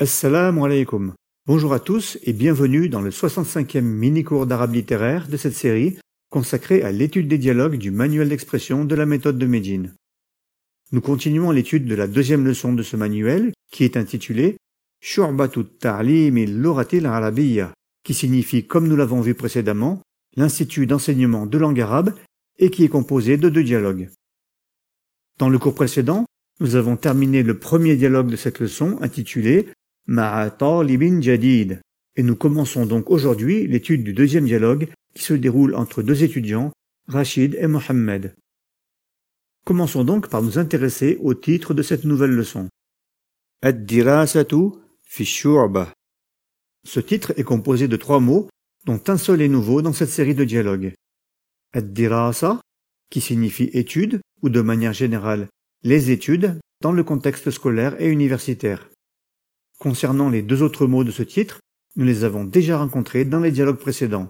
Assalamu alaikum. Bonjour à tous et bienvenue dans le 65e mini-cours d'arabe littéraire de cette série consacrée à l'étude des dialogues du manuel d'expression de la méthode de Médine. Nous continuons l'étude de la deuxième leçon de ce manuel qui est intitulée Shu'batut Ta'lim al-Lughati al-Arabiyya, qui signifie, comme nous l'avons vu précédemment, l'Institut d'enseignement de langue arabe et qui est composé de 2 dialogues. Dans le cours précédent, nous avons terminé le premier dialogue de cette leçon intitulé Ma'a talibin jadid et nous commençons donc aujourd'hui l'étude du deuxième dialogue qui se déroule entre 2 étudiants, Rachid et Mohammed. Commençons donc par nous intéresser au titre de cette nouvelle leçon. Ad-dirasatu fi shu'bah. Ce titre est composé de 3 mots dont un seul est nouveau dans cette série de dialogues. Ad-dirasa, qui signifie étude ou de manière générale les études dans le contexte scolaire et universitaire. Concernant les 2 autres mots de ce titre, nous les avons déjà rencontrés dans les dialogues précédents.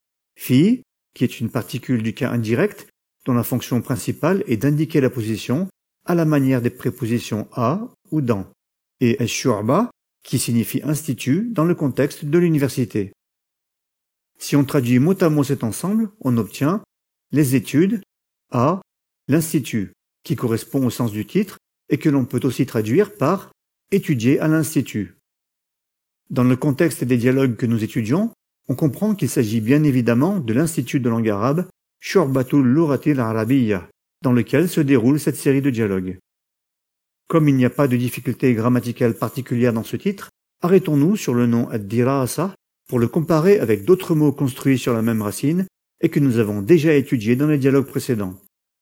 Fi, qui est une particule du cas indirect, dont la fonction principale est d'indiquer la position à la manière des prépositions à ou dans, et ash-shu'ba, qui signifie institut dans le contexte de l'université. Si on traduit mot à mot cet ensemble, on obtient les études à l'institut, qui correspond au sens du titre et que l'on peut aussi traduire par étudier à l'institut. Dans le contexte des dialogues que nous étudions, on comprend qu'il s'agit bien évidemment de l'Institut de langue arabe Shu'batul Lughati al-Arabiyya, dans lequel se déroule cette série de dialogues. Comme il n'y a pas de difficulté grammaticale particulière dans ce titre, arrêtons-nous sur le nom ad-dirasa pour le comparer avec d'autres mots construits sur la même racine et que nous avons déjà étudiés dans les dialogues précédents.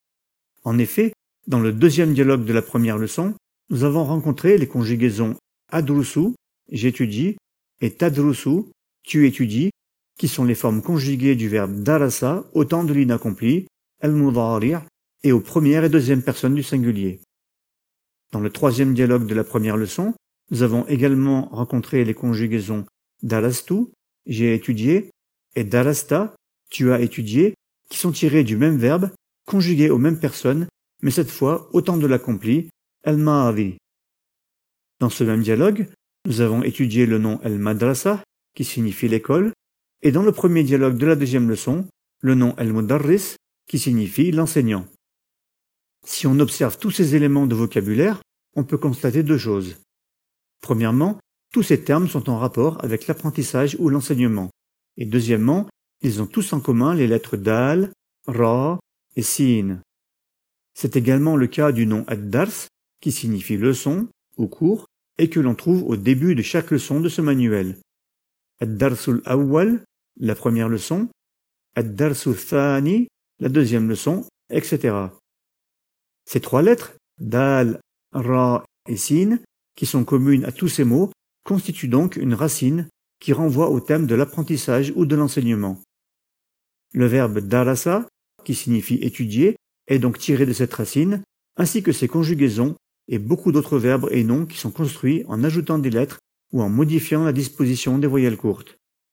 En effet, dans le deuxième dialogue de la première leçon, nous avons rencontré les conjugaisons adrusu, j'étudie, et tadrusu, tu étudies, qui sont les formes conjuguées du verbe darasa au temps de l'inaccompli, al-mudari', et aux première et deuxième personnes du singulier. Dans le troisième dialogue de la première leçon, nous avons également rencontré les conjugaisons darastu, j'ai étudié, et darasta, tu as étudié, qui sont tirées du même verbe, conjuguées aux mêmes personnes, mais cette fois au temps de l'accompli, al-ma'adi. Dans ce même dialogue, nous avons étudié le nom al-madrasa, qui signifie l'école, et dans le premier dialogue de la deuxième leçon, le nom al-mudarris, qui signifie l'enseignant. Si on observe tous ces éléments de vocabulaire, on peut constater 2 choses. Premièrement, tous ces termes sont en rapport avec l'apprentissage ou l'enseignement. Et deuxièmement, ils ont tous en commun les lettres dal, ra et sin. C'est également le cas du nom ad-dars, qui signifie leçon ou cours, et que l'on trouve au début de chaque leçon de ce manuel. Ad-darsul awwal, la première leçon, ad-darsul thani, la deuxième leçon, etc. Ces 3 lettres, dal, ra et sin, qui sont communes à tous ces mots, constituent donc une racine qui renvoie au thème de l'apprentissage ou de l'enseignement. Le verbe darasa, qui signifie étudier, est donc tiré de cette racine, ainsi que ses conjugaisons et beaucoup d'autres verbes et noms qui sont construits en ajoutant des lettres ou en modifiant la disposition des voyelles courtes.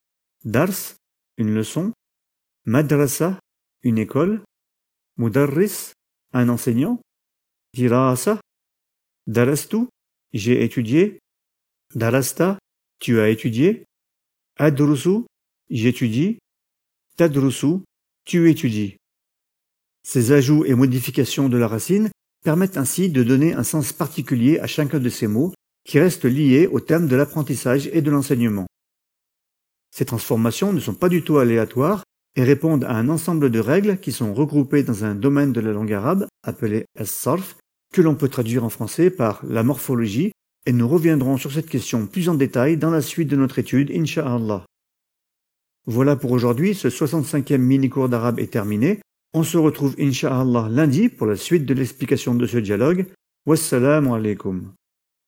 Dars, une leçon. Madrasa, une école. Mudarris, un enseignant. Dirasa, darastu, j'ai étudié. Darasta, tu as étudié. Adrusu, j'étudie. Tadrusu, tu étudies. Ces ajouts et modifications de la racine permettent ainsi de donner un sens particulier à chacun de ces mots qui restent liés au thème de l'apprentissage et de l'enseignement. Ces transformations ne sont pas du tout aléatoires et répondent à un ensemble de règles qui sont regroupées dans un domaine de la langue arabe appelé as-sarf, que l'on peut traduire en français par la morphologie, et nous reviendrons sur cette question plus en détail dans la suite de notre étude, Inch'Allah. Voilà pour aujourd'hui, ce 65e mini-cours d'arabe est terminé. On se retrouve Inch'Allah lundi pour la suite de l'explication de ce dialogue. Wassalamu alaikum.